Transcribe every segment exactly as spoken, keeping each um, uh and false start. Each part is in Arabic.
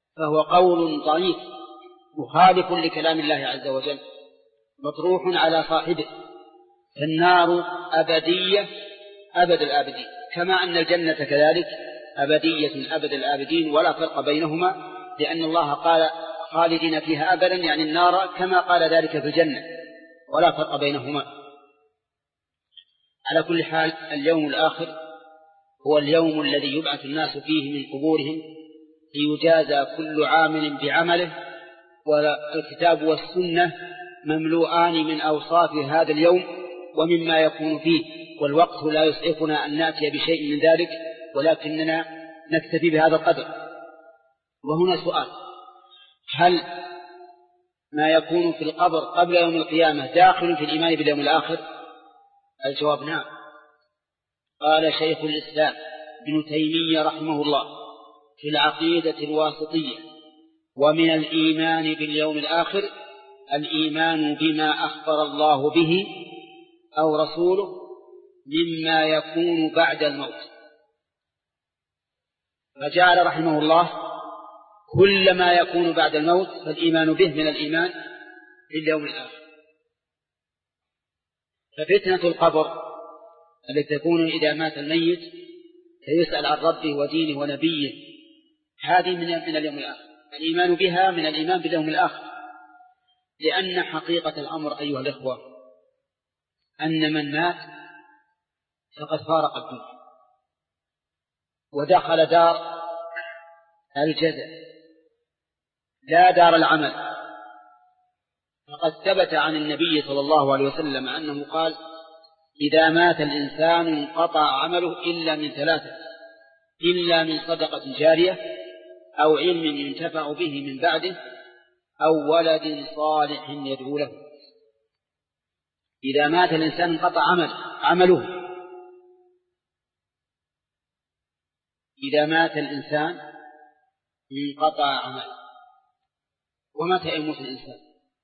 فهو قول ضعيف مخالف لكلام الله عز وجل مطروح على صاحبه. فالنار أبدية أبد الآبدين، كما أن الجنة كذلك أبدية أبد الآبدين، ولا فرق بينهما، لأن الله قال خالدين فيها أبدا، يعني النار كما قال ذلك في الجنة، ولا فرق بينهما. على كل حال اليوم الآخر هو اليوم الذي يبعث الناس فيه من قبورهم ليجازى كل عامل بعمله، والكتاب والسنة مملوءان من أوصاف هذا اليوم ومما يكون فيه، والوقت لا يسعفنا أن نأتي بشيء من ذلك، ولكننا نكتفي بهذا القدر. وهنا سؤال: هل ما يكون في القبر قبل يوم القيامة داخل في الإيمان باليوم الآخر؟ الجواب نعم. قال شيخ الإسلام ابن تيمية رحمه الله في العقيدة الواسطية: ومن الإيمان باليوم الآخر الإيمان بما أخبر الله به أو رسوله مما يكون بعد الموت. فجعل رحمه الله كل ما يكون بعد الموت فالإيمان به من الإيمان باليوم الآخر. ففتنة القبر التي تكون إذا مات الميت فيسأل عن ربه ودينه ونبيه، هذه من من اليوم الآخر، الإيمان بها من الإيمان باليوم الآخر. لأن حقيقة الأمر أيها الإخوة أن من مات فقد فارق الدنيا ودخل دار الجزاء لا دار العمل. فقد ثبت عن النبي صلى الله عليه وسلم أنه قال: إذا مات الإنسان انقطع عمله إلا من ثلاثة: إلا من صدقة جارية، أو علم ينتفع به من بعده، أو ولد صالح يدعو له. إذا مات الإنسان انقطع عمل عمله إذا مات الإنسان انقطع عمله. ومتى يموت الإنسان؟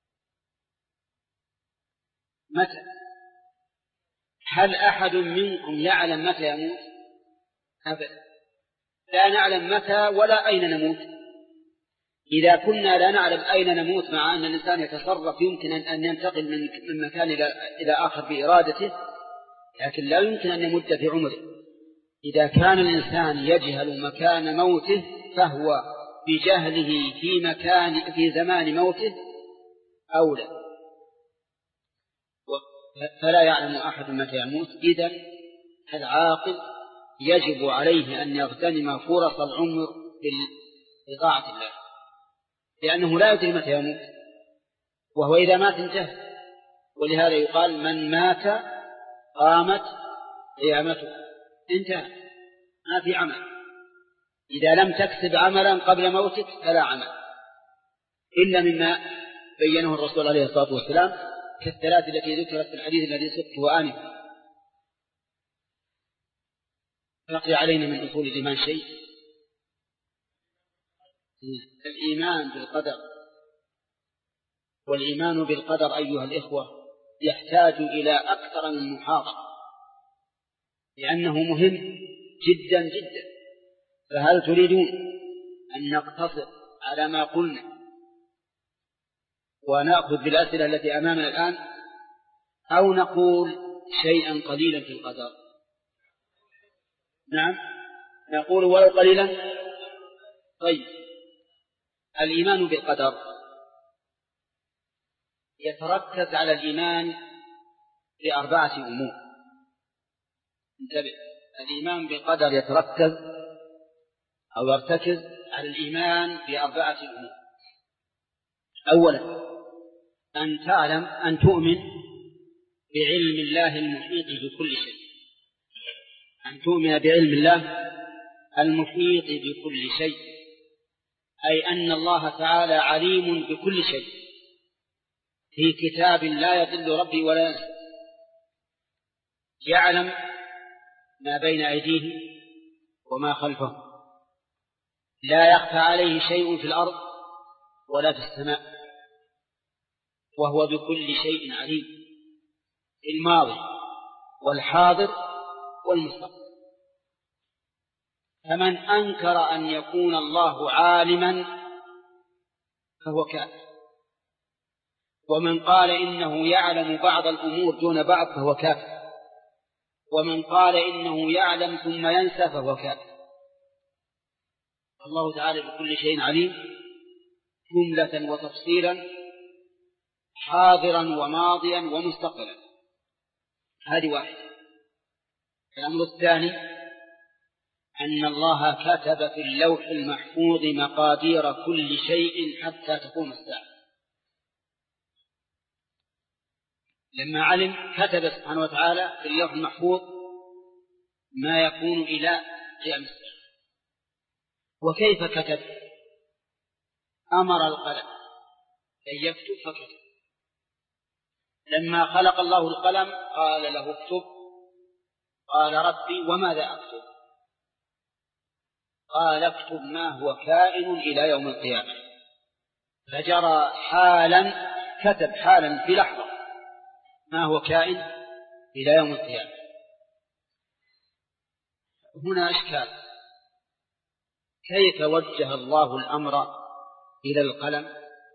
متى؟ هل أحد منكم يعلم متى يموت؟ أبدا، لا نعلم متى ولا أين نموت. إذا كنا لا نعلم أين نموت مع أن الإنسان يتصرف يمكن أن ينتقل من مكان إلى آخر بإرادته، لكن لا يمكن أن يمد في عمره. إذا كان الإنسان يجهل مكان موته فهو بجهله في مكان في زمان موته أولى، فلا يعلم أحد متى يموت. إذن العاقل يجب عليه أن يغتنم فرص العمر بطاعة الله، لأنه لا يدري متى يموت، وهو إذا مات انتهى. ولهذا يقال: من مات قامت قيامته، انتهى، ما في عمل. إذا لم تكسب عملا قبل موتك فلا عمل، إلا مما بينه الرسول عليه الصلاة والسلام كالثلاث التي ذكرت في الحديث الذي سبته آنفا. بقي علينا من أصول الإيمان شيء: الإيمان بالقدر. والإيمان بالقدر أيها الإخوة يحتاج إلى أكثر من محاضرة، لأنه مهم جدا جدا. فهل تريدون أن نقتصر على ما قلنا ونأخذ بالأسئلة التي أمامنا الآن، أو نقول شيئا قليلا في القدر؟ نعم، نقول ولو قليلا. طيب، الإيمان بالقدر يتركز على الإيمان بأربعة أمور. انتبه، الإيمان بالقدر يتركز أو يرتكز على الإيمان بأربعة أمور. أولا، أن تعلم أن تؤمن بعلم الله المحيط بكل شيء، أن تؤمن بعلم الله المحيط بكل شيء، أي أن الله تعالى عليم بكل شيء في كتاب لا يضل ربي ولا ينسى، يعلم ما بين أيديه وما خلفه، لا يخفى عليه شيء في الأرض ولا في السماء، وهو بكل شيء عليم، في الماضي والحاضر والمستقبل. فمن أنكر أن يكون الله عالما فهو كافر، ومن قال إنه يعلم بعض الأمور دون بعض فهو كافر، ومن قال إنه يعلم ثم ينسى فهو كافر. الله تعالى بكل شيء عليم جملة وتفصيلا، حاضرا وماضيا ومستقبلا. هذه واحدة. الأمر الثاني أن الله كتب في اللوح المحفوظ مقادير كل شيء حتى تقوم الساعة. لما علم كتب سبحانه وتعالى في اللوح المحفوظ ما يكون إلى قيام الساعة. وكيف كتب؟ أمر القلم أن يكتب فكتب. لما خلق الله القلم قال له اكتب، قال ربي وماذا أكتب؟ قال اكتب ما هو كائن إلى يوم القيامة. فجرى حالا، كتب حالا في لحظة ما هو كائن إلى يوم القيامة. هنا إشكال، كيف وجه الله الأمر إلى القلم؟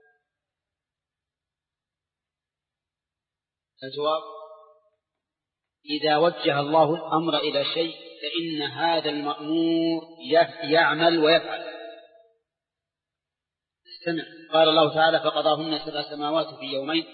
الجواب: إذا وجه الله الأمر إلى شيء فإن هذا المأمور يعمل ويفعل. استمع، قال الله تعالى: فقضاهن سبع سماوات في يومين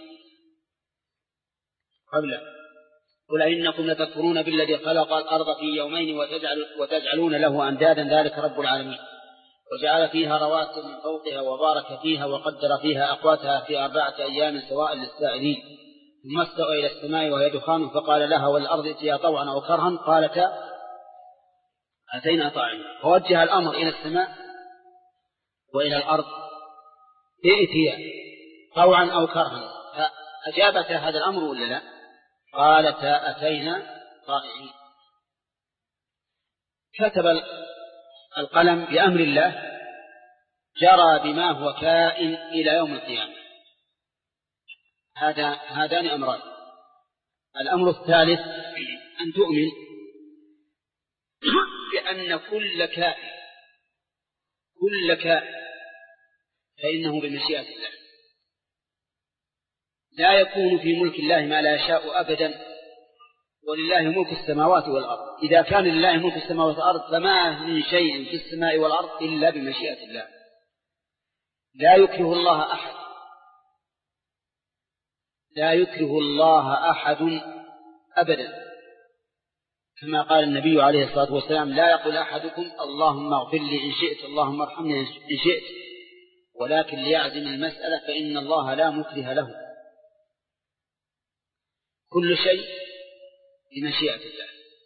قبله قل إنكم لتكفرون بالذي خلق الأرض في يومين وتجعل وتجعلون له أندادا ذلك رب العالمين. وجعل فيها رواسي من فوقها وبارك فيها وقدر فيها أقواتها في أربعة أيام سواء للسائلين. ثم استوى إلى السماء وهي دخان فقال لها والأرض ائتيا طوعا أو كرها قالتا أتينا طاعين. فوجه الأمر إلى السماء وإلى الأرض ائتيا طوعا أو كرها، فأجابتا هذا الأمر ولا لا؟ قالتا أتينا طائعين. كتب القلم بأمر الله، جرى بما هو كائن إلى يوم القيامة. هذا هذان أمران. الأمر الثالث أن تؤمن بأن كل كائن كل كائن فإنه بمشيئة الله. لا يكون في ملك الله ما لا يشاء أبدا، ولله ملك السماوات والأرض. إذا كان لله ملك السماوات والأرض فما من شيء في السماء والأرض إلا بمشيئة الله. لا يكره الله أحد لا يكره الله أحد أبدا، كما قال النبي عليه الصلاة والسلام: لا يقول أحدكم اللهم اغفر لي إن شئت، اللهم ارحمني إن شئت، ولكن ليعزم المسألة فإن الله لا مكره له. كل شيء بمشيئة الله.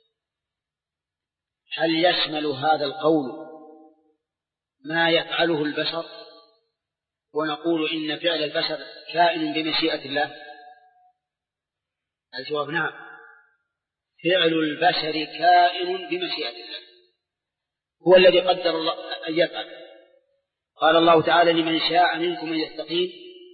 هل يشمل هذا القول ما يفعله البشر ونقول إن فعل البشر كائن بمشيئة الله؟ الجواب: نعم، فعل البشر كائن بمشيئة الله، هو الذي قدر الله أن يفعل. قال الله تعالى: لمن شاء منكم أن يستقيم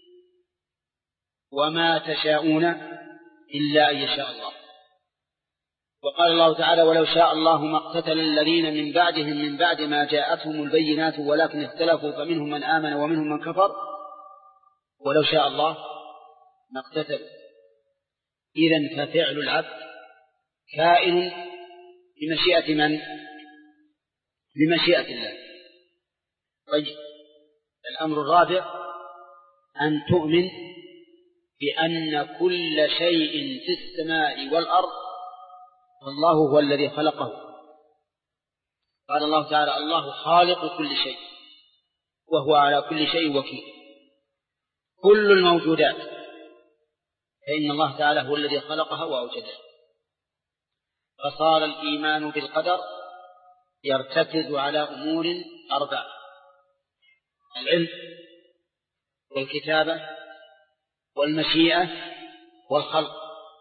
وما تشاءون إلا أن يشاء الله. وقال الله تعالى: ولو شاء الله ما اقتتل الذين من بعدهم من بعد ما جاءتهم البينات ولكن اختلفوا فمنهم من آمن ومنهم من كفر ولو شاء الله ما اقتتلوا. إذن ففعل العبد كائن بمشيئة من؟ بمشيئة الله. طيب، الأمر الرابع أن تؤمن بأن كل شيء في السماء والأرض الله هو الذي خلقه. قال الله تعالى: الله خالق كل شيء وهو على كل شيء وكيل. كل الموجودات فإن الله تعالى هو الذي خلقها وأوجدها. فصار الإيمان بالقدر يرتكز على أمور أربعة: العلم والكتابة والمشيئة والخلق.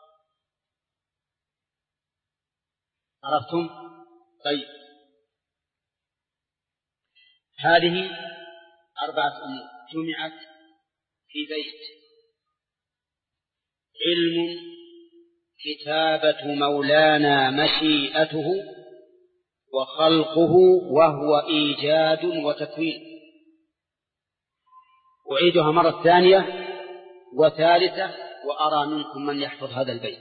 عرفتم؟ طيب، هذه أربعة أمور جمعت في بيت: علم، كتابة مولانا مشيئته، وخلقه وهو إيجاد وتكوين. أعيدها مرة ثانية وثالثة وأرى منكم من يحفظ هذا البيت.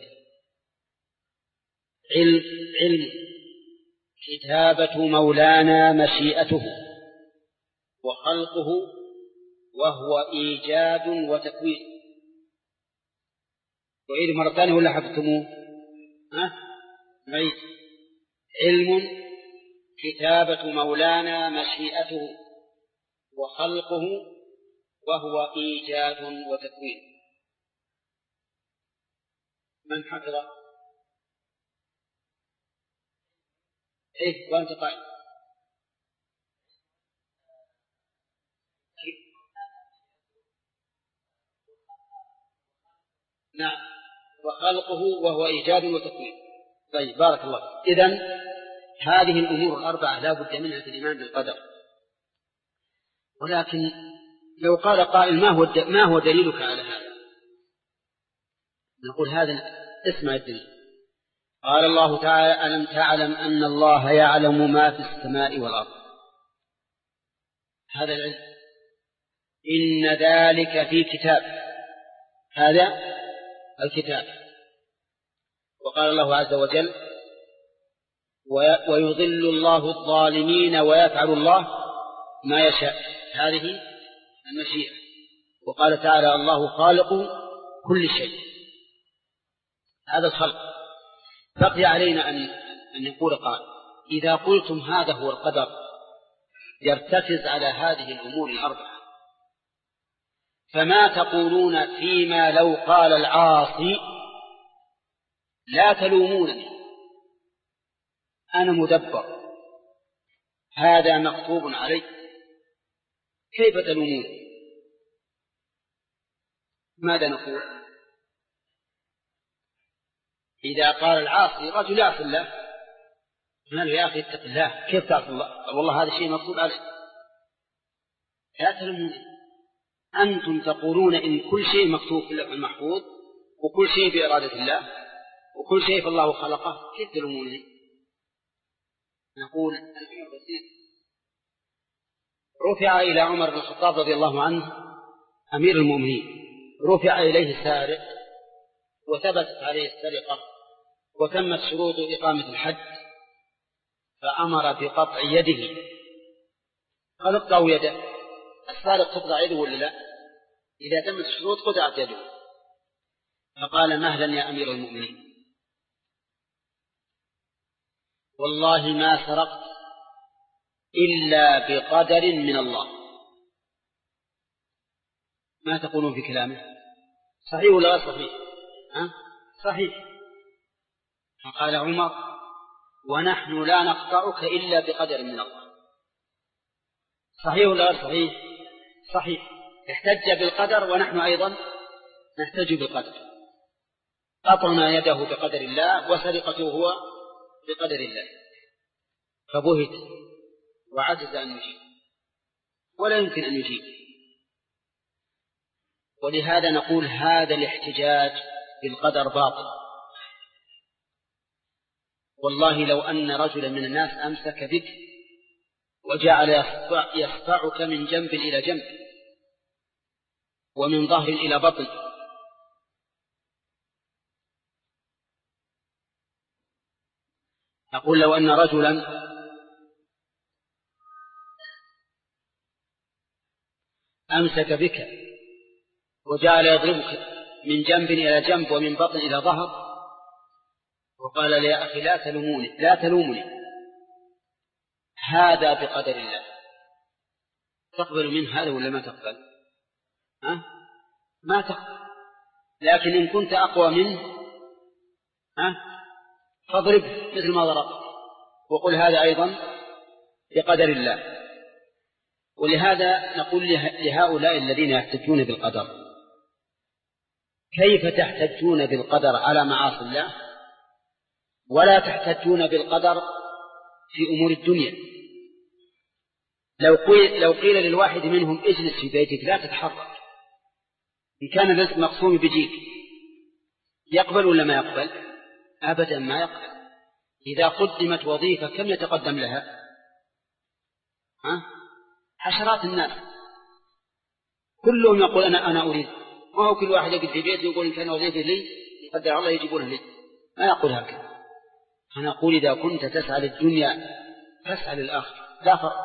علم, علم كتابة مولانا مشيئته وخلقه وهو إيجاد وتكوين. وعيد مرة ثانية ولا حفظتموه؟ ها؟ نعيد. علم كتابة مولانا مشيئته وخلقه وهو إيجاد وتكوين. من حفظ؟ إيه وأنت قائل. نعم، وخلقه وهو إيجاد وتكوين. طيب بارك الله. إذن هذه الأمور الأربعة لا بد منها في الإيمان بالقدر. ولكن لو قال قائل ما هو ما هو دليلك على هذا؟ نقول هذا اسمع الدليل. قال الله تعالى: ألم تعلم أن الله يعلم ما في السماء والأرض. هذا العلم. إن ذلك في كتاب. هذا الكتاب. وقال الله عز وجل: ويضل الله الظالمين ويفعل الله ما يشاء. هذه المشيئة. وقال تعالى: الله خالق كل شيء. هذا الخلق. بقي علينا أن أن نقول قال: إذا قلتم هذا هو القدر يرتكز على هذه الأمور الأربعة، فما تقولون فيما لو قال العاصي: لا تلومونني أنا مدبر، هذا مكتوب علي، كيف تلومون؟ ماذا نقول؟ إذا قال العاصي رجل يعصي الله، قال يا أخي اتق الله، كيف تعصي الله؟ والله هذا شيء مكتوب عليه. لا تلومون، أنتم تقولون إن كل شيء مكتوب في اللوح المحفوظ وكل شيء بإرادة الله وكل شيء في الله خلقه، كيف تلومونه؟ نقول الأمر بسيط. رفع إلى عمر بن الخطاب رضي الله عنه أمير المؤمنين، رفع إليه سارق وثبتت عليه السرقة وتمت شروط إقامة الحد، فأمر بقطع يده. قال: اقطعوا يده. السارق تقطع يده ولا لا؟ إذا تمت الشروط قطعت يده. فقال: مهلا يا أمير المؤمنين، والله ما سرقت إلا بقدر من الله. ما تقولون في كلامه؟ صحيح ولا غير صحيح؟ أه؟ صحيح. فقال عمر: ونحن لا نقطعك إلا بقدر من الله. صحيح ولا غير صحيح؟ صحيح. احتج بالقدر ونحن أيضا نحتج بالقدر. قطعنا يده بقدر الله وسرقته هو بقدر الله. فبهت وعجز أن يجيب، ولا يمكن أن يجيب. ولهذا نقول هذا الاحتجاج بالقدر باطل. والله لو أن رجلا من الناس أمسك بك وجعل يصفعك من جنب إلى جنب ومن ظهر إلى بطن، أقول لو أن رجلا أمسك بك وجعل يضربك من جنب إلى جنب ومن بطن إلى ظهر وقال لي: يا أخي لا تلوموني لا تلومني هذا بقدر الله، تقبل من هذا ولا ما تقبل؟ ها؟ ما تقبل. لكن إن كنت أقوى منه ها؟ فاضرب مثل ما ضرب وقل هذا أيضا بقدر الله. ولهذا نقول لهؤلاء الذين يحتجون بالقدر: كيف تحتجون بالقدر على معاصي الله ولا تحتجون بالقدر في أمور الدنيا؟ لو قيل, لو قيل للواحد منهم اجلس في بيتك لا تتحرك، إن كان الرزق مقسوم بجيك، يقبل ولا ما يقبل؟ أبدا ما يقبل. إذا قدمت وظيفة كم يتقدم لها؟ ها؟ عشرات الناس. كلهم يقول أنا أنا أريد، ما هو كل واحد يقول في بيته يقول إن كان وظيفة لي يقدر الله يجيبونه لي، ما يقول هكذا. أنا أقول إذا كنت تسعى للدنيا فاسعى للآخرة، لا فرق.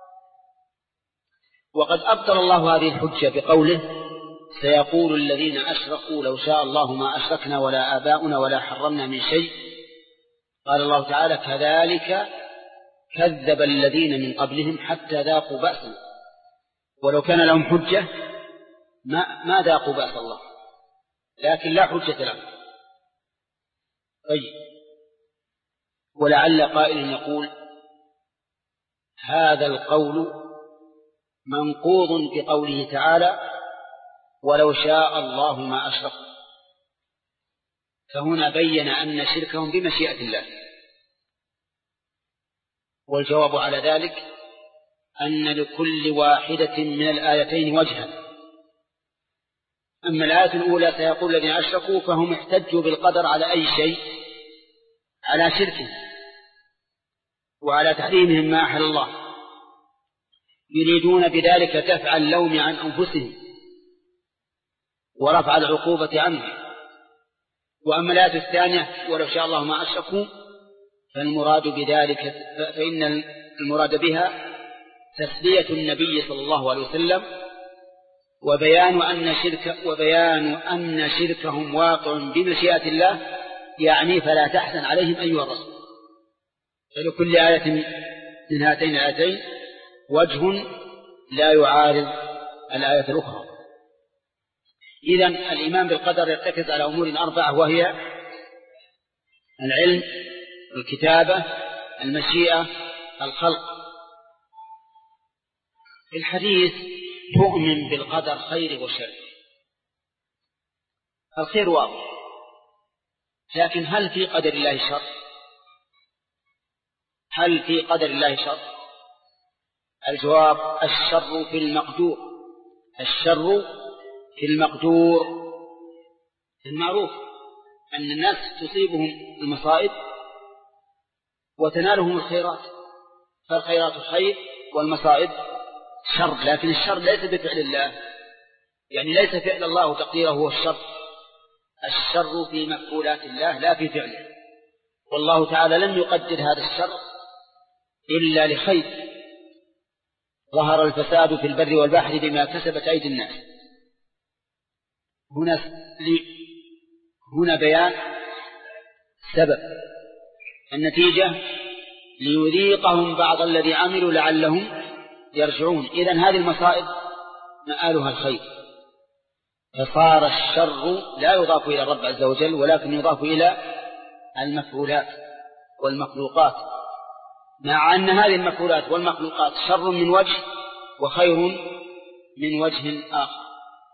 وقد أبطل الله هذه الحجة بقوله سيقول الذين أشركوا لو شاء الله ما أشركنا ولا آباؤنا ولا حرمنا من شيء. قال الله تعالى كذلك كذب الذين من قبلهم حتى ذاقوا بأسنا، ولو كان لهم حجة ما, ما ذاقوا بأس الله، لكن لا حجة لهم. طيب، ولعل قائل يقول هذا القول منقوض بقوله تعالى ولو شاء الله ما أشركوا، فهنا بين أن شركهم بمشيئة الله. والجواب على ذلك أن لكل واحدة من الآيتين وجها. أما الآية الأولى سيقول الذين أشركوا فهم احتجوا بالقدر على أي شيء، على شركه وعلى تحريمهم ما أحل الله، يريدون بذلك دفع اللوم عن أنفسهم ورفع العقوبة عنهم. وأما الآية الثانية ولو شاء الله ما أشركوا فالمراد بذلك فإن المراد بها تسلية النبي صلى الله عليه وسلم وبيان أن شرك وبيان أن شركهم واقع بمشيئة الله، يعني فلا تحزن عليهم أيها الرسول. فلكل آية من هاتين الآيتين وجه لا يعارض الآية الأخرى. إذن الإيمان بالقدر يرتكز على أمور أربعة، وهي العلم، الكتابة، المشيئة، الخلق. في الحديث تؤمن بالقدر خير وشر. الخير واضح، لكن هل في قدر الله شر؟ هل في قدر الله شر؟ الجواب الشر في المقدور. الشر في المقدور. المعروف أن الناس تصيبهم المصائب وتنالهم الخيرات، فالخيرات خير والمصائب شر، لكن الشر ليس بفعل الله، يعني ليس فعل الله تقديره هو الشر. الشر في مفعولات الله لا في فعله، والله تعالى لم يقدر هذا الشر إلا لخير. ظهر الفساد في البر والبحر بما كسبت أيدي الناس. هنا هنا بيان سبب النتيجة ليذيقهم بعض الذي عملوا لعلهم يرجعون. إذن هذه المصائب مآلها الخير، فصار الشر لا يضاف إلى الرب عز وجل ولكن يضاف إلى المفعولات والمخلوقات، مع أن هذه المفعولات والمخلوقات شر من وجه وخير من وجه آخر،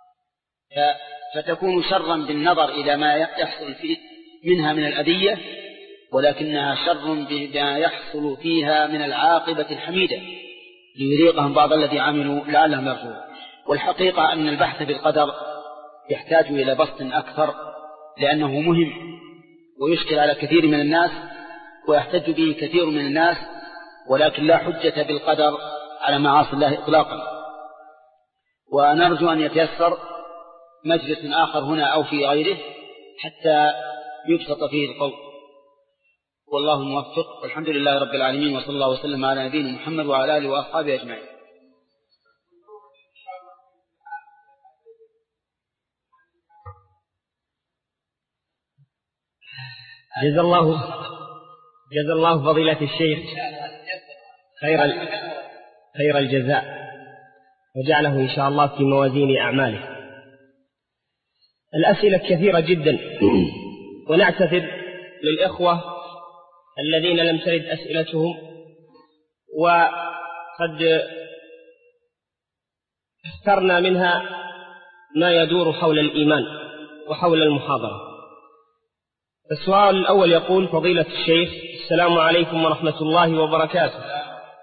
فتكون شرا بالنظر إلى ما يحصل فيه منها من الأذية، ولكنها شر بما يحصل فيها من العاقبة الحميدة ليذيقهم بعض الذي عملوا لعلهم يرجعون. والحقيقة أن البحث في القدر يحتاج إلى بسط أكثر، لأنه مهم ويشكل على كثير من الناس ويحتج به كثير من الناس، ولكن لا حجة بالقدر على معاصي الله إطلاقا. ونرجو أن يتيسر مجلس آخر هنا أو في غيره حتى يبسط فيه القول، والله موفق، والحمد لله رب العالمين، وصلى الله وسلم على نبينا محمد وعلى آله وأصحابه أجمعين. جزا الله جزا الله فضيلة الشيخ خير خير الجزاء، وجعله إن شاء الله في موازين أعماله. الأسئلة كثيرة جدا، ونعتذر للإخوة الذين لم ترد أسئلتهم، وقد اخترنا منها ما يدور حول الإيمان وحول المحاضرة. السؤال الأول يقول: فضيلة الشيخ، السلام عليكم ورحمة الله وبركاته.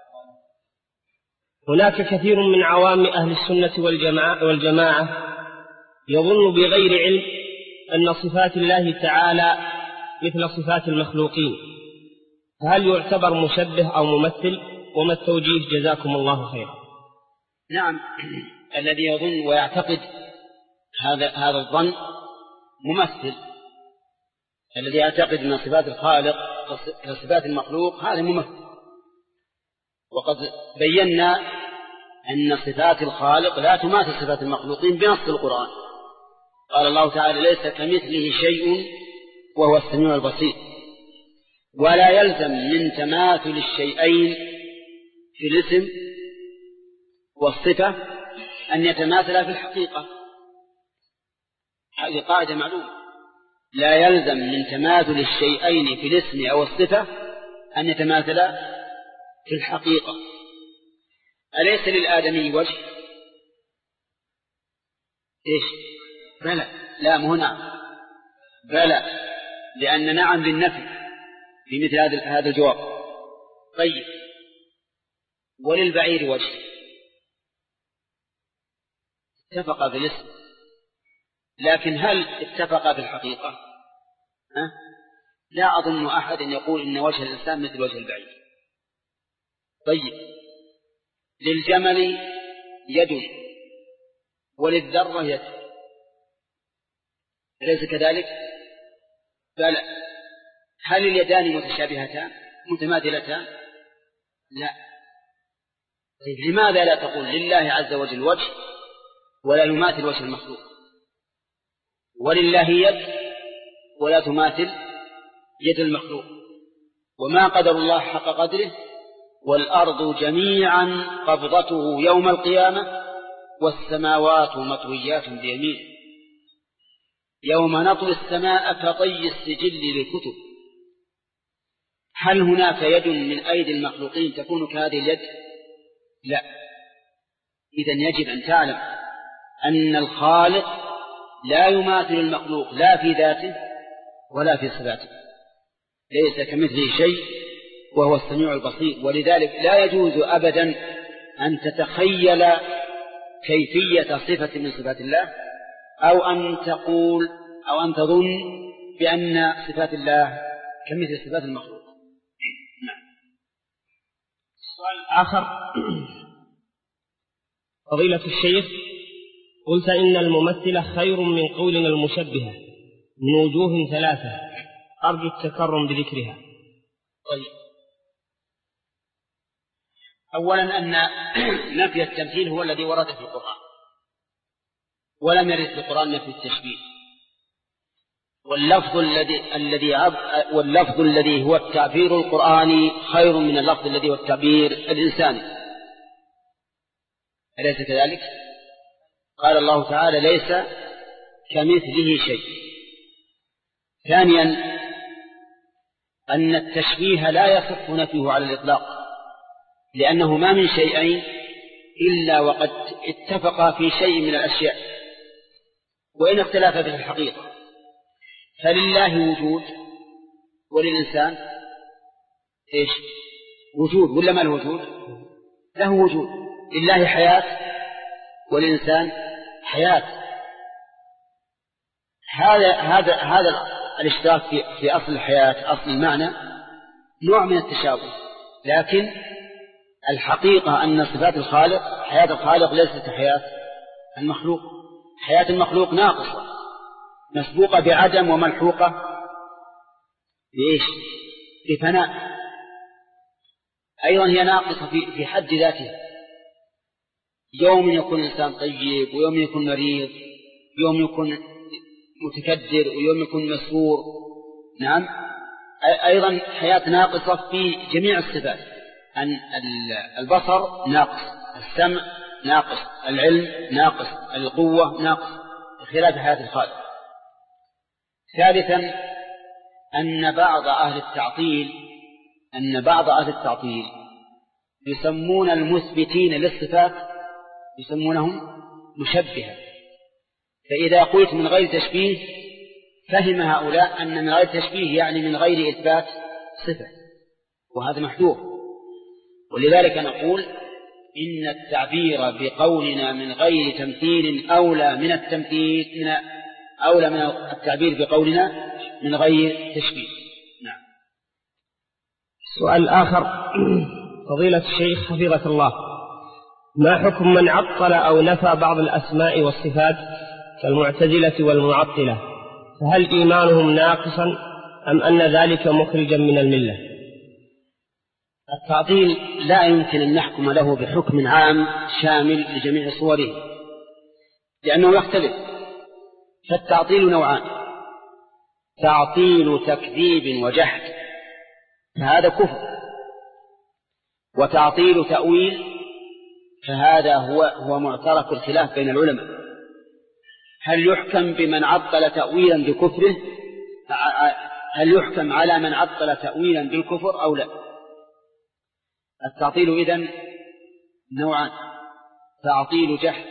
هناك كثير من عوام أهل السنة والجماعة, والجماعة يظن بغير علم أن صفات الله تعالى مثل صفات المخلوقين، فهل يعتبر مشبه أو ممثل؟ وما التوجيه؟ جزاكم الله خيرا. نعم. الذي يظن ويعتقد هذا هذا الظن ممثل. الذي يعتقد أن صفات الخالق كصفات المخلوق هذا ممثل. وقد بينا أن صفات الخالق لا تماثل صفات المخلوقين بنص القرآن. قال الله تعالى: ليس كمثله شيء وهو السميع البصير. ولا يلزم من تماثل الشيئين في الاسم والصفة أن يتماثلا في الحقيقة. هذه قاعدة معلومة. لا يلزم من تماثل الشيئين في الاسم أو الصفة أن يتماثلا في الحقيقة. أليس للآدمي وجه؟ إيش؟ بلى. لا مو نعم، بلى، لأن نعم للنفي في مثل هذا الجواب. طيب، وللبعير وجه؟ اتفق في الاسم، لكن هل اتفق في الحقيقة؟ ها؟ لا أظن أحد يقول إن وجه الإنسان مثل وجه البعير. طيب، للجمل يد وللذرة يد، أليس كذلك؟ بلى. هل اليدان متشابهتان متماثلتان؟ لا. طيب، لماذا لا تقول لله عز وجل وجه ولا يماثل وجه المخلوق، ولله يد ولا تماثل يد المخلوق؟ وما قدر الله حق قدره، والأرض جميعا قبضته يوم القيامة والسماوات مطويات بيمينه يوم نطوي السماء كطي السجل للكتب. هل هناك يد من أيدي المخلوقين تكون كهذه اليد؟ لا. إذن يجب أن تعلم أن الخالق لا يماثل المخلوق لا في ذاته ولا في صفاته، ليس كمثله شيء وهو السميع البصير. ولذلك لا يجوز أبدا أن تتخيل كيفية صفة من صفات الله، أو أن تقول أو أن تظن بأن صفات الله كمثل صفات المخلوق. نعم. السؤال الآخر: فضيلة الشيخ، قلت إن الممثل خير من قولنا المشبهة من وجوه ثلاثة، أرجو التكرم بذكرها. طيب، أولا أن نفي التمثيل هو الذي ورد في القرآن، ولم يرد في القرآن نفي التشبيه. واللفظ الذي الذي واللفظ الذي هو التعبير القرآني خير من اللفظ الذي هو التعبير الإنساني، أليس كذلك؟ قال الله تعالى: ليس كمثله شيء. ثانيا، أن التشبيه لا يصح نفيه على الإطلاق، لأنه ما من شيئين إلا وقد اتفقا في شيء من الأشياء وإن اختلافا في الحقيقة. فلله وجود وللإنسان إيش؟ وجود ولا ما له وجود؟ له وجود. لله حياة والإنسان حياة. هذا هذا هذا الاشتراك في في أصل الحياة، أصل المعنى، نوع من التشابه، لكن الحقيقة أن صفات الخالق، حياة الخالق ليست حياة المخلوق. حياة المخلوق ناقصة، مسبوقة بعدم وملحوقة بإيش؟ بفناء. أيضا هي ناقصة في في حد ذاتها. يوم يكون الإنسان طيب، ويوم يكون مريض، يوم يكون متكدر، ويوم يكون مسرور. نعم. أيضا حياة ناقصة في جميع الصفات. أن البصر ناقص، السمع ناقص، العلم ناقص، القوة ناقص، بخلاف حياة الخالق. ثالثا، أن بعض أهل التعطيل أن بعض أهل التعطيل يسمون المثبتين للصفات يسمونهم مشبهة. فإذا قلت من غير تشبيه فهم هؤلاء أن من غير تشبيه يعني من غير إثبات صفة، وهذا محذور. ولذلك نقول إن التعبير بقولنا من غير تمثيل أولى من التمثيل من أولى من التعبير بقولنا من غير تشبيه. نعم. السؤال الآخر: فضيلة الشيخ حفظك الله، ما حكم من عطل أو نفى بعض الأسماء والصفات كالمعتزلة والمعطلة، فهل إيمانهم ناقصا أم أن ذلك مخرجا من الملة؟ التعطيل لا يمكن أن نحكم له بحكم عام شامل لجميع صوره، لأنه يختلف. فالتعطيل نوعان: تعطيل تكذيب وجحد فهذا كفر، وتعطيل تأويل فهذا هو هو معترك الخلاف بين العلماء، هل يحكم بمن عطل تأويلا بكفره؟ هل يحكم على من عطل تأويلا بالكفر أو لا؟ التعطيل إذن نوعان: تعطيل جحد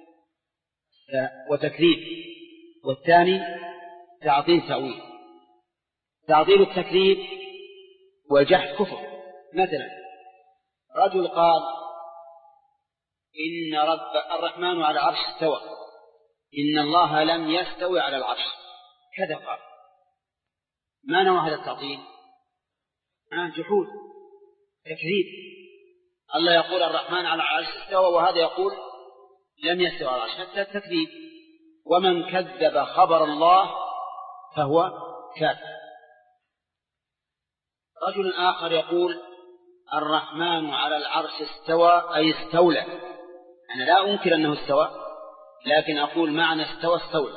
وتكذيب، والثاني تعطيل تأويل. تعطيل التكذيب والجحد كفر. مثلا رجل قال إن رب الرحمن على العرش استوى، إن الله لم يستوي على العرش، كذا قال. ما نوع هذا التعطيل؟ آه جحود، تكذيب. الله يقول الرحمن على العرش استوى، وهذا يقول لم يستوي على العرش، حتى التكذيب. ومن كذب خبر الله فهو كافر. رجل آخر يقول الرحمن على العرش استوى أي استولى، أنا لا أنكر أنه استوى، لكن أقول معنى استوى استولى.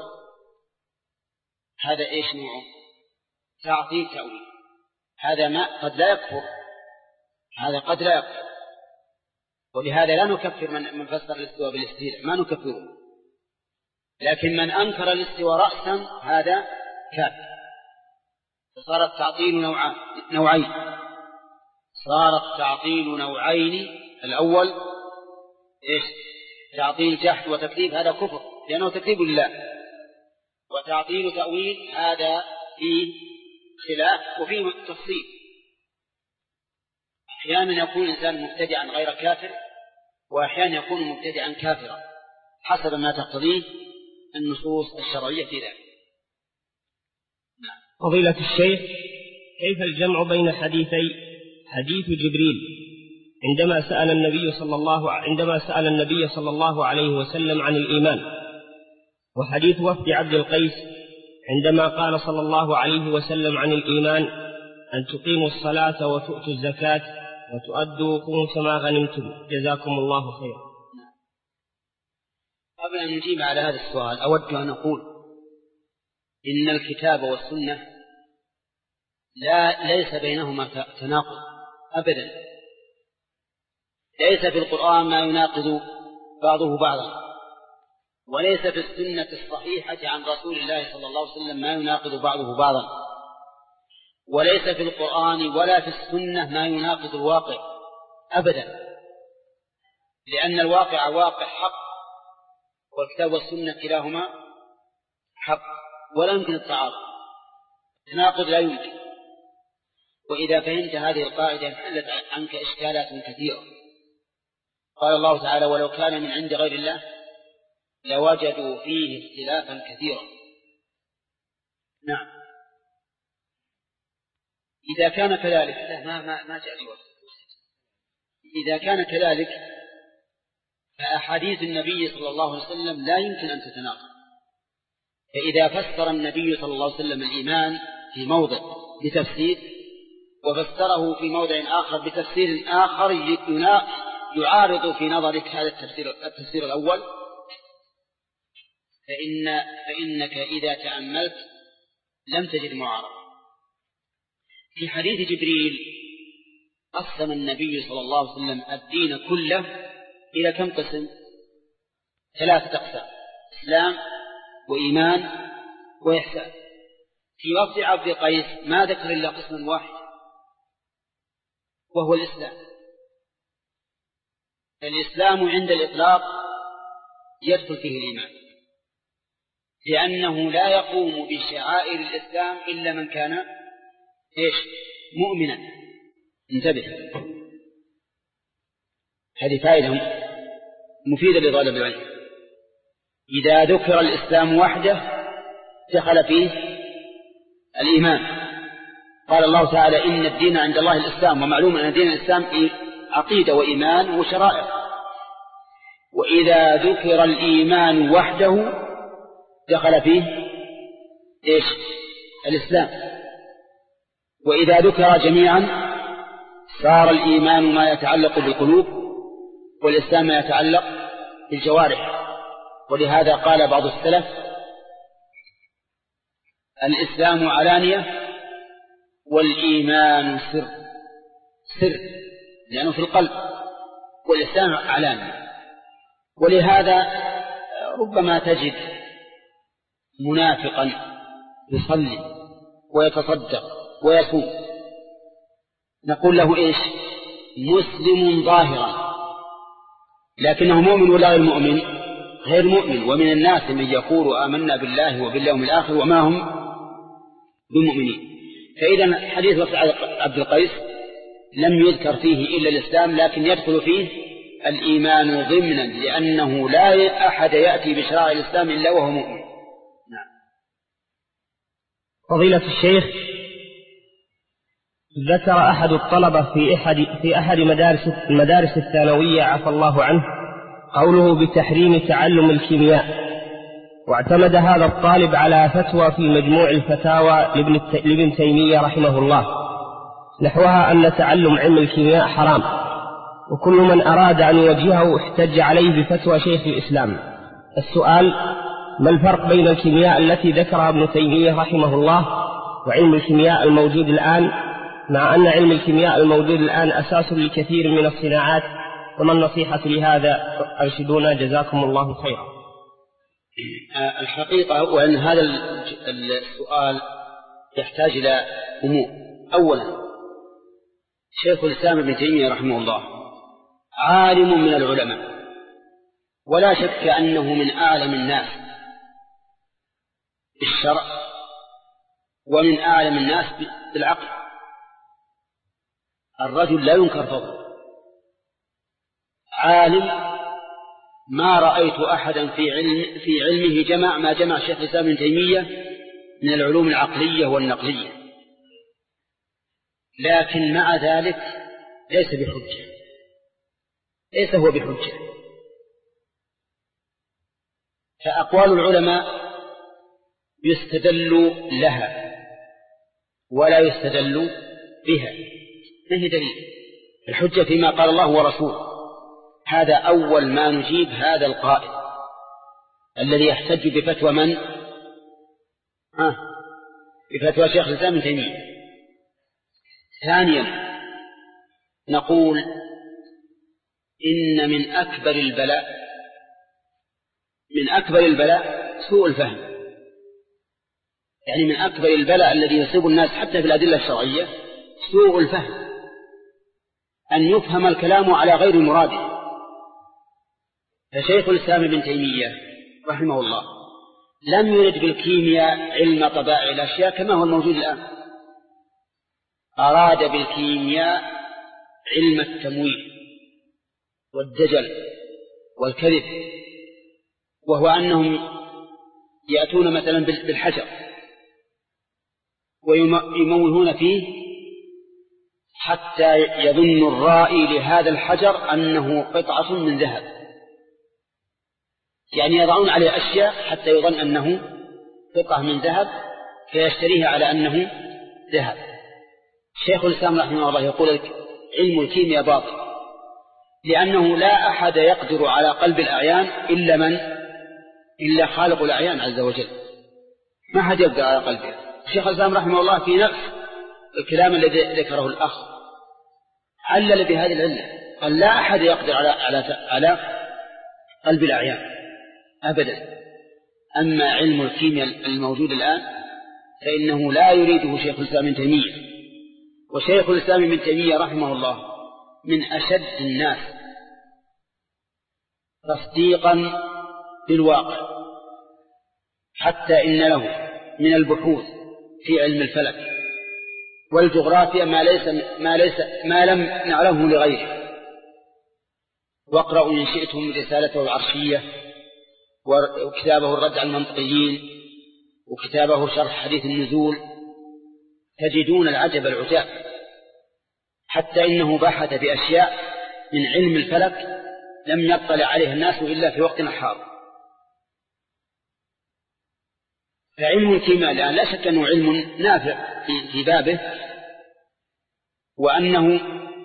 هذا إيش نوعه؟ تعطيل تأويل. هذا ما قد لا يكفر، هذا قد لا يكفر، ولهذا لا نكفر من من فسر الاستواء بالاستيلاء، ما نكفره. لكن من أنكر الاستواء رأسا هذا كافر. فصار التعطيل نوعان نوعين صار التعطيل نوعين. الأول إيش؟ تعطيل جحد وتكذيب، هذا كفر لأنه تكذيب لله. وتعطيل تأويل هذا فيه خلاف وفيه تفصيل. أحيانا يكون الإنسان مبتدعا غير كافر، وأحيانا يكون مبتدعا كافرا حسب ما تقتضيه النصوص الشرعية في ذلك. فضيلة الشيخ، كيف الجمع بين حديثي حديث جبريل عندما سأل النبي صلى الله عندما سأل النبي صلى الله عليه وسلم عن الإيمان، وحديث وفد عبد القيس عندما قال صلى الله عليه وسلم عن الإيمان أن تقيموا الصلاة وتؤتوا الزكاة وتؤدوا خمس ما غنمتم جزاكم الله خيرا؟ قبل أن نجيب على هذا السؤال أود أن أقول إن الكتاب والسنة لا ليس بينهما تناقض أبدا. ليس في القرآن ما يناقض بعضه بعضا، وليس في السنة الصحيحة عن رسول الله صلى الله عليه وسلم ما يناقض بعضه بعضا، وليس في القرآن ولا في السنة ما يناقض الواقع أبدا، لأن الواقع واقع حق، والكتاب والسنة كلاهما حق، ولا يمكن التعارض، التناقض لا يمكن. وإذا فهمت هذه القاعدة انحلت عنك إشكالات كثيرة. قال الله تعالى ولو كان من عند غير الله لوجدوا فيه اختلافا كثيرا. نعم، إذا كان كذلك لا ما ما ما جاء لي وقت. إذا كان كذلك فأحاديث النبي صلى الله عليه وسلم لا يمكن أن تتناقض. فإذا فسر النبي صلى الله عليه وسلم الإيمان في موضع بتفسير، وفسره في موضع آخر بتفسير آخر يعارض في نظرك هذا التفسير, التفسير الأول، فإن فإنك إذا تأملت لم تجد معارضة. في حديث جبريل قسم النبي صلى الله عليه وسلم الدين كله إلى كم قسم؟ ثلاثة أقسام: إسلام وإيمان وإحسان. في وفد عبد القيس ما ذكر إلا قسم واحد وهو الإسلام. الإسلام عند الإطلاق يدخل فيه الإيمان، لأنه لا يقوم بشعائر الإسلام إلا من كان إيش؟ مؤمنا. انتبه، هذه فائدة مفيدة لطالب العلم. إذا ذكر الإسلام وحده دخل فيه الإيمان. قال الله تعالى إن الدين عند الله الإسلام، ومعلوم أن دين الإسلام عقيدة وإيمان وشرائع. وإذا ذكر الإيمان وحده دخل فيه إيش؟ الإسلام. وإذا ذكر جميعا صار الإيمان ما يتعلق بالقلوب والإسلام ما يتعلق بالجوارح. ولهذا قال بعض السلف الإسلام علانية والإيمان سر. سر لأنه في القلب، والإسلام علانية. ولهذا ربما تجد منافقا يصلي ويتصدق ويصوم، نقول له إيش؟ مسلم ظاهرا، لكنه مؤمن ولا غير مؤمن؟ غير مؤمن. ومن الناس من يقول آمنا بالله وباليوم الآخر وما هم بمؤمنين. فإذا حديث وفد عبد القيس لم يذكر فيه إلا الإسلام، لكن يدخل فيه الإيمان ضمنا، لأنه لا أحد يأتي بشرائع الإسلام إلا وهو مؤمن. نعم. فضيلة الشيخ، ذكر أحد الطلبة في أحد في أحد مدارس المدارس الثانوية عفى الله عنه قوله بتحريم تعلم الكيمياء، واعتمد هذا الطالب على فتوى في مجموع الفتاوى لابن تيمية رحمه الله نحوها أن تعلم علم الكيمياء حرام، وكل من أراد أن يوجهه احتج عليه بفتوى شيخ الإسلام. السؤال: ما الفرق بين الكيمياء التي ذكرها ابن تيمية رحمه الله وعلم الكيمياء الموجود الآن، مع أن علم الكيمياء الموجود الآن أساس لكثير من الصناعات؟ وما النصيحة لهذا؟ أرشدونا جزاكم الله خيرا. الحقيقة هو أن هذا السؤال يحتاج إلى أمور. أولا، شيخ الإسلام ابن تيمية رحمه الله عالم من العلماء، ولا شك أنه من أعلم الناس بالشرع ومن أعلم الناس بالعقل. الرجل لا ينكر فضله، عالم ما رأيت أحدا في علم في علمه جمع ما جمع شيخ الإسلام ابن تيمية من العلوم العقلية والنقلية، لكن مع ذلك ليس بحجة، ليس هو بحجة. فأقوال العلماء يستدل لها ولا يستدل بها، ما هي دليل؟ الحجة فيما قال الله ورسوله. هذا أول ما نجيب هذا القائل الذي يحتج بفتوى من؟ ها بفتوى شيخ الإسلام ابن تيمية. ثانيا، نقول إن من أكبر البلاء من أكبر البلاء سوء الفهم. يعني من أكبر البلاء الذي يصيب الناس حتى في الأدلة الشرعية سوء الفهم، أن يفهم الكلام على غير مراده. فشيخ الإسلام ابن تيمية رحمه الله لم يرد بالكيمياء علم طبائع الأشياء كما هو الموجود الآن، أراد بالكيمياء علم التمويل والدجل والكذب، وهو أنهم يأتون مثلا بالحجر ويموهون فيه حتى يظن الرائي لهذا الحجر أنه قطعة من ذهب، يعني يضعون عليه أشياء حتى يظن أنه قطعة من ذهب فيشتريها على أنه ذهب. شيخ الإسلام رحمه الله يقول علم الكيمياء باطل، لأنه لا أحد يقدر على قلب الأعيان إلا من إلا خالق الأعيان عز وجل، ما أحد يقدر على قلبه. شيخ الإسلام رحمه الله في نفس الكلام الذي ذكره الأخ علل بهذه العلة، قال لا أحد يقدر على على على قلب الأعيان أبدا. أما علم الكيمياء الموجود الآن فإنه لا يريده شيخ الإسلام ابن تيمية. وشيخ الإسلام ابن تيمية رحمه الله من أشد الناس تصديقا بالواقع، حتى إن له من البحوث في علم الفلك والجغرافيا ما ليس ما ليس ما لم نعلمه لغيره. واقرأوا إن شئتم رسالته العرشية وكتابه الرد على المنطقيين وكتابه شرح حديث النزول، تجدون العجب العجاب، حتى إنه بحث بأشياء من علم الفلك لم يطلع عليه الناس إلا في وقتنا الحاضر. فعلم الكيمياء الآن لا شك أنه علم نافع في بابه، وأنه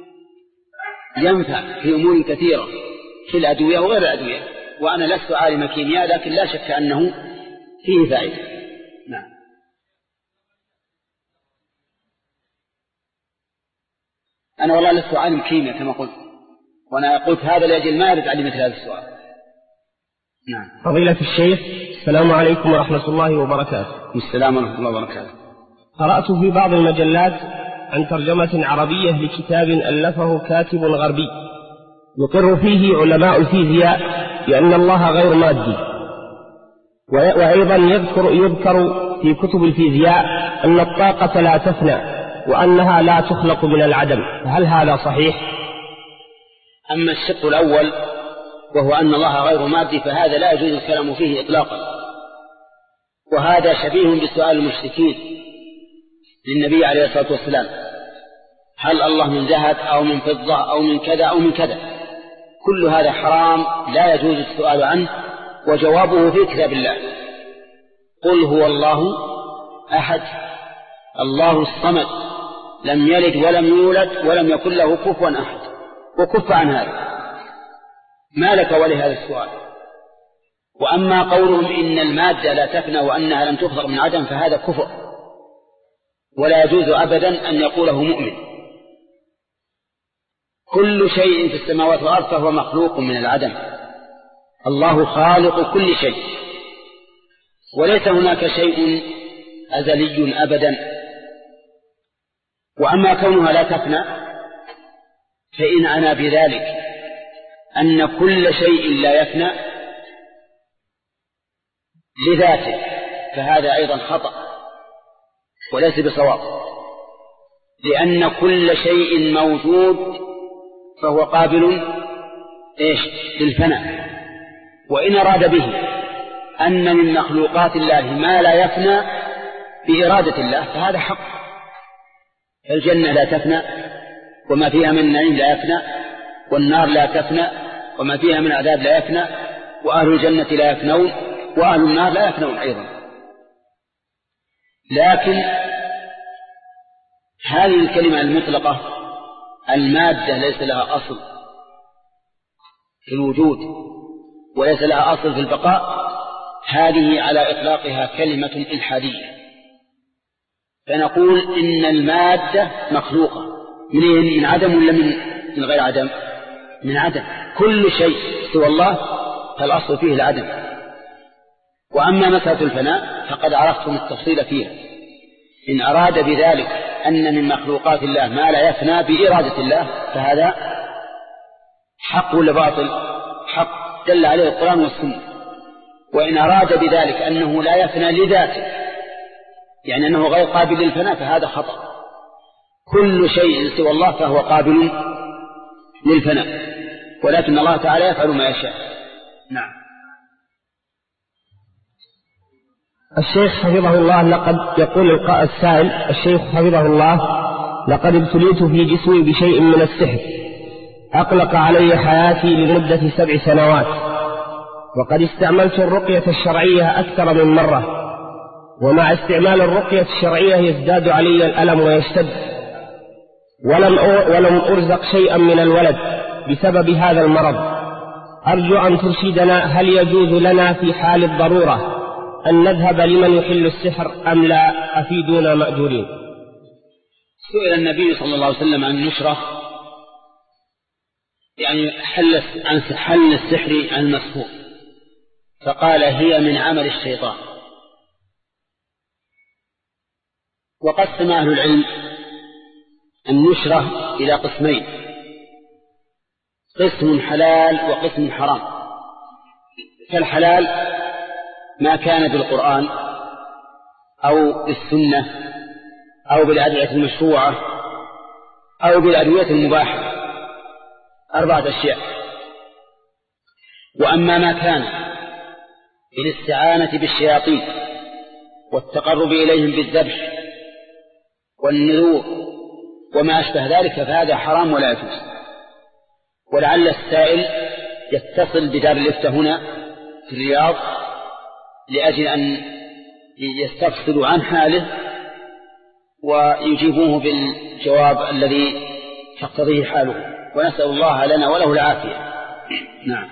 ينفع في أمور كثيرة في الأدوية وغير الأدوية، وأنا لست عالم كيمياء لكن لا شك أنه فيه فائدة. نعم. أنا والله لست عالم كيمياء كما قلت، وأنا قلت هذا لأجل ما يرد علي مثل هذا السؤال. نعم. فضيلة الشيخ، السلام عليكم ورحمة الله وبركاته. السلام ورحمة الله وبركاته. قرأت في بعض المجلات عن ترجمة عربية لكتاب ألفه كاتب غربي يقر فيه علماء الفيزياء بأن الله غير مادي، وأيضا يذكر, يذكر في كتب الفيزياء أن الطاقة لا تفنى وأنها لا تخلق من العدم، فهل هذا صحيح؟ أما الشق الأول وهو أن الله غير مادي فهذا لا يجوز الكلام فيه إطلاقا، وهذا شبيه بسؤال المشركين للنبي عليه الصلاة والسلام: هل الله من ذهب أو من فضة أو من كذا أو من كذا؟ كل هذا حرام لا يجوز السؤال عنه، وجوابه في كتاب الله: قل هو الله أحد الله الصمد لم يلد ولم يولد ولم يكن له كفوا أحد. وكف عن هذا، ما لك ولهذا السؤال. وأما قولهم إن المادة لا تفنى وأنها لم تخلق من عدم فهذا كفر، ولا يجوز أبدا أن يقوله مؤمن. كل شيء في السماوات والأرض فهو مخلوق من العدم، الله خالق كل شيء، وليس هناك شيء أزلي أبدا. وأما كونها لا تفنى فإن أنا بذلك أن كل شيء لا يفنى لذاته فهذا أيضا خطأ وليس بصواب، لأن كل شيء موجود فهو قابل إيش للفناء. وإن أراد به أن من مخلوقات الله ما لا يفنى بإرادة الله فهذا حق. الجنة لا تفنى وما فيها من نعيم لا يفنى، والنار لا تفنى وما فيها من عذاب لا يفنى، وأهل الجنة لا يفنون وأهل النار لا يفنون أيضا. لكن هذه الكلمة المطلقة المادة ليس لها أصل في الوجود وليس لها أصل في البقاء، هذه على إطلاقها كلمة إلحادية. فنقول إن المادة مخلوقة من من عدم ولا من من غير عدم؟ من عدم. كل شيء سوى الله فالأصل فيه العدم. وأما مسألة الفناء فقد عرفتم التفصيل فيها. إن أراد بذلك أن من مخلوقات الله ما لا يفنى بإرادة الله فهذا حق ولا باطل؟ حق دل عليه القرآن والسنة. وإن أراد بذلك أنه لا يفنى لذاته يعني أنه غير قابل للفناء فهذا خطأ. كل شيء سوى الله فهو قابل للفناء، ولكن الله تعالى يفعل ما يشاء. نعم. الشيخ حفظه الله لقد يقول السائل: الشيخ حفظه الله لقد ابتليت في جسمي بشيء من السحر أقلق علي حياتي لمدة سبع سنوات، وقد استعملت الرقية الشرعية أكثر من مرة، ومع استعمال الرقية الشرعية يزداد علي الألم ويشتد، ولم ولم أرزق شيئا من الولد بسبب هذا المرض. أرجو أن ترشدنا، هل يجوز لنا في حال الضرورة أن نذهب لمن يحل السحر أم لا؟ أفيدونا مأجورين. سئل النبي صلى الله عليه وسلم عن النشرة، يعني حل عن حل السحر عن المسحور، فقال: هي من عمل الشيطان. وقسم أهل العلم النشرة إلى قسمين: قسم حلال وقسم حرام. فالحلال ما كان بالقرآن أو بالسنة أو بالأدعية المشروعة أو بالأدوية المباحة، أربعة أشياء. وأما ما كان بالاستعانة بالشياطين والتقرب إليهم بالذبح والنذور وما أشبه ذلك فهذا حرام ولا يجوز. ولعل السائل يتصل بدار الإفتاء هنا في الرياض لأجل أن يستفصلوا عن حاله ويجيبوه بالجواب الذي تقتضيه حاله، ونسأل الله لنا وله العافية. نعم.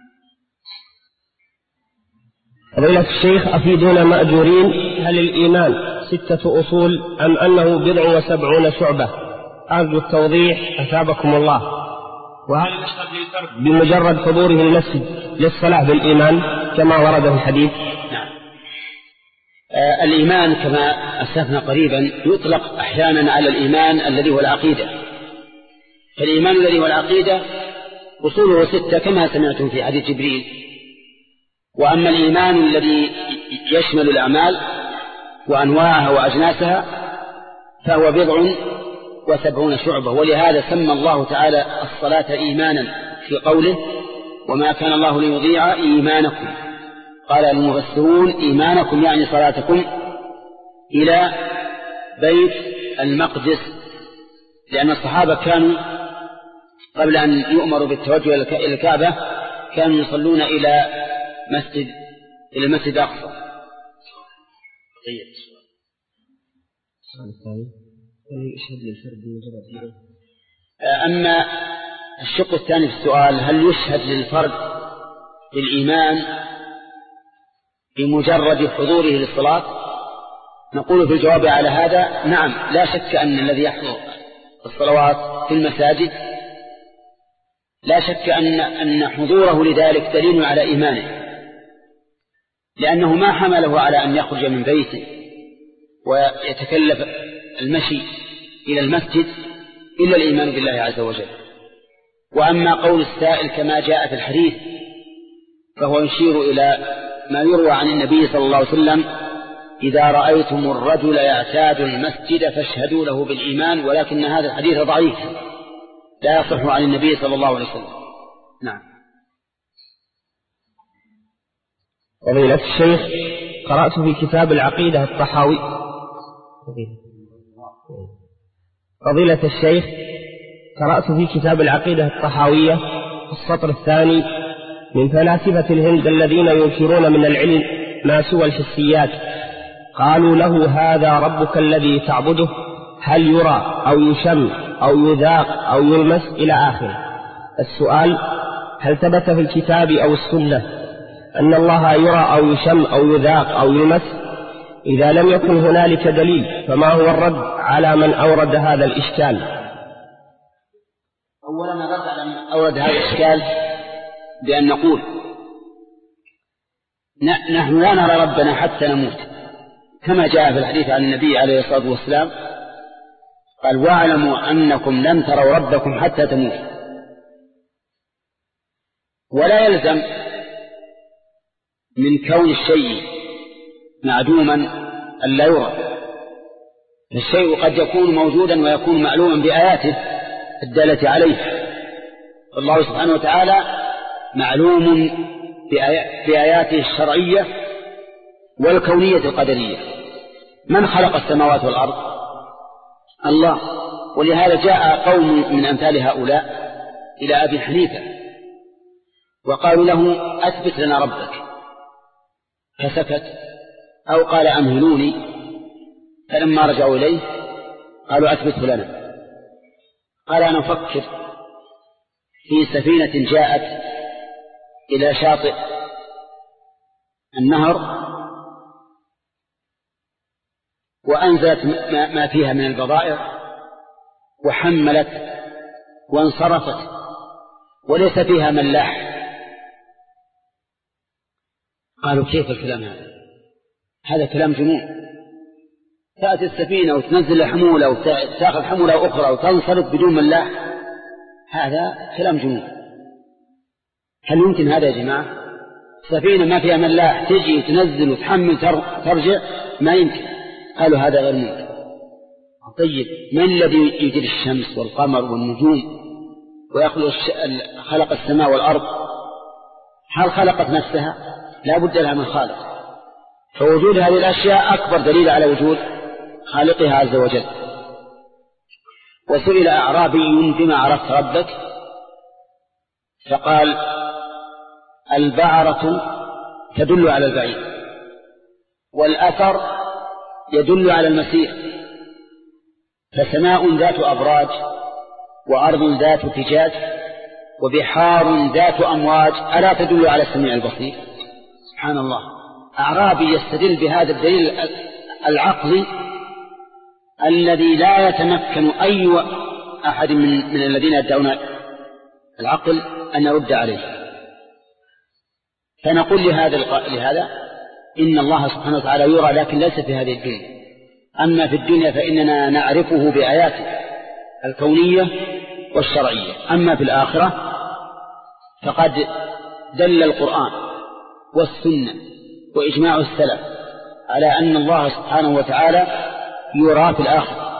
فضيلة الشيخ أفيدونا مأجورين، هل الإيمان ستة أصول أم أنه بضع وسبعون شعبة؟ أرجو التوضيح أثابكم الله. وهل يشهد للفرد بمجرد حضوره المسجد للصلاة بالإيمان كما ورد في الحديث؟ نعم. آه الإيمان كما أسلفنا قريبا يطلق أحيانا على الإيمان الذي هو العقيدة، فالإيمان الذي هو العقيدة أصوله ستة كما سمعتم في حديث جبريل. وأما الإيمان الذي يشمل الأعمال وأنواعها وأجناسها فهو بضع وسبعون شعبة، ولهذا سمى الله تعالى الصلاة إيمانا في قوله وما كان الله ليضيع إيمانكم. قال المفسرون إيمانكم يعني صلاتكم إلى بيت المقدس، لأن الصحابة كانوا قبل أن يؤمروا بالتوجه إلى الكعبة كانوا يصلون إلى مسجد إلى المسجد الأقصى. أما الشق الثاني في السؤال هل يشهد للفرد بالإيمان بمجرد حضوره للصلاة؟ نقول في الجواب على هذا نعم، لا شك أن الذي يحضر الصلوات في المساجد لا شك أن أن حضوره لذلك دليل على إيمانه، لأنه ما حمله على أن يخرج من بيته ويتكلف المشي إلى المسجد إلا الإيمان بالله عز وجل. وأما قول السائل كما جاء في الحديث فهو يشير إلى ما يروى عن النبي صلى الله عليه وسلم إذا رأيتم الرجل يعتاد المسجد فاشهدوا له بالإيمان، ولكن هذا الحديث ضعيف لا يصح عن النبي صلى الله عليه وسلم. نعم. فضيلة الشيخ قرأت في كتاب العقيدة الطحاوي فضيلة الشيخ قرأت في كتاب العقيدة الطحاوية في السطر الثاني من فلاسفة الهند الذين ينكرون من العلم ما سوى الحسيات قالوا له هذا ربك الذي تعبده، هل يرى أو يشم أو يذاق أو يلمس إلى آخره. السؤال هل ثبت في الكتاب أو السنة أن الله يرى أو يشم أو يذاق أو يلمس؟ إذا لم يكن هنالك دليل فما هو الرد على من أورد هذا الإشكال؟ أولا الرد على من أورد هذا الإشكال بأن نقول نحن لا نرى ربنا حتى نموت، كما جاء في الحديث عن النبي عليه الصلاة والسلام قال واعلموا أنكم لن تروا ربكم حتى تموتوا. ولا يلزم من كون الشيء معدوما أن لا يرى، الشيء قد يكون موجودا ويكون معلوما بآياته الدالة عليه. الله سبحانه وتعالى معلوم بآياته الشرعية والكونية القدرية. من خلق السماوات والأرض؟ الله. ولهذا جاء قوم من أمثال هؤلاء إلى أبي حنيفة وقالوا له أثبت لنا ربك، فسكت أو قال أمهلوني، فلما رجعوا إليه قالوا أثبته لنا. قال أنا أفكر في سفينة جاءت إلى شاطئ النهر وأنزلت ما فيها من البضائع وحملت وانصرفت وليس فيها ملاح. قالوا كيف الكلام هذا؟ هذا كلام جنون. تأتي السفينة وتنزل حمولة وتأخذ حمولة أخرى وتنصرف بدون ملاح، هذا كلام جنون. هل يمكن هذا يا جماعة؟ سفينة ما فيها ملاح تجي تنزل وتحمل ترجع؟ ما يمكن. قالوا هذا غير ممكن. طيب من الذي يجري الشمس والقمر والنجوم ويخلق خلق السماء والأرض؟ هل خلقت نفسها؟ لا بد لها من خالق. فوجود هذه الأشياء أكبر دليل على وجود خالقها عز وجل. وسئل أعرابي بما عرفت ربك؟ فقال البعرة تدل على البعيد، والأثر يدل على المسير. فسماء ذات أبراج، وأرض ذات فجاج، وبحار ذات أمواج، ألا تدل على السميع البصير؟ سبحان الله. أعرابي يستدل بهذا الدليل العقلي الذي لا يتمكن أي أحد من, من الذين يدعون العقل أن يرد عليه. فنقول لهذا لهذا إن الله سبحانه وتعالى يرى، لكن ليس في هذه الدنيا. أما في الدنيا فإننا نعرفه بآياته الكونية والشرعية. أما في الآخرة فقد دل القرآن والسنة وإجماع السلف على أن الله سبحانه وتعالى يرى في الآخرة،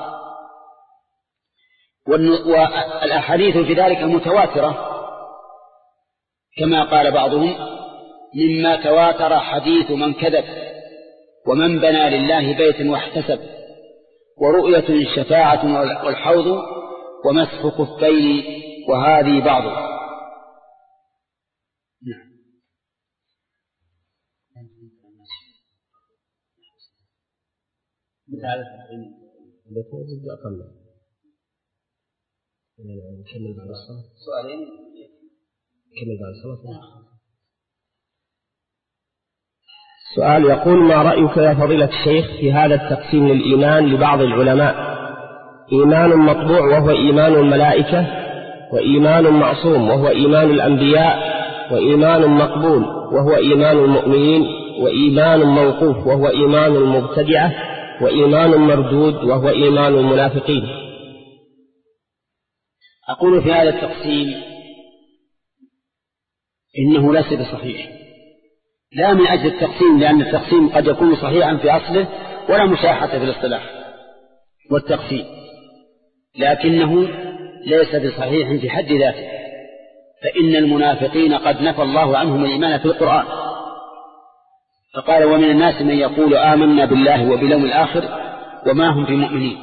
والأحاديث في ذلك متواترة كما قال بعضهم: مما تواتر حديث من كذب، ومن بنى لله بيتا واحتسب، ورؤية شفاعة والحوض، ومسح خفين، وهذه بعض. نعم. نكمل بعد الصلاة. سؤالين نكمل بعد الصلاة. سؤال يقول: ما رأيك يا فضيلة الشيخ في هذا التقسيم للإيمان لبعض العلماء؟ إيمان مطبوع وهو إيمان الملائكة، وإيمان معصوم وهو إيمان الأنبياء، وإيمان مقبول وهو إيمان المؤمنين، وإيمان موقوف وهو إيمان المبتدعة، وإيمان مردود وهو إيمان المنافقين. أقول في هذا التقسيم إنه ليس بصحيح، لا من أجل التقسيم، لأن التقسيم قد يكون صحيحا في أصله ولا مشاحة في الاصطلاح والتقسيم، لكنه ليس بصحيح في حد ذاته. فإن المنافقين قد نفى الله عنهم الإيمان في القرآن، فقال: ومن الناس من يقول آمنا بالله وباليوم الآخر وما هم بمؤمنين.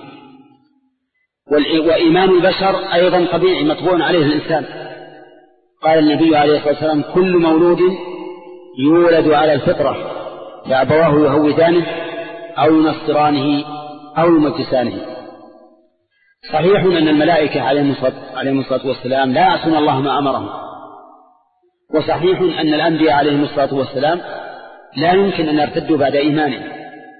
وإيمان البشر أيضا طبيعي مطبوع عليه الإنسان. قال النبي عليه الصلاة والسلام: كل مولود يولد على الفطرة، فأبواه يهودانه أو ينصرانه أو يمجسانه. صحيح أن الملائكة عليهم الصلاة والسلام لا يعصون الله ما أمرهم، وصحيح أن الأنبياء عليهم الصلاة والسلام لا يمكن أن يرتدوا بعد إيمانهم،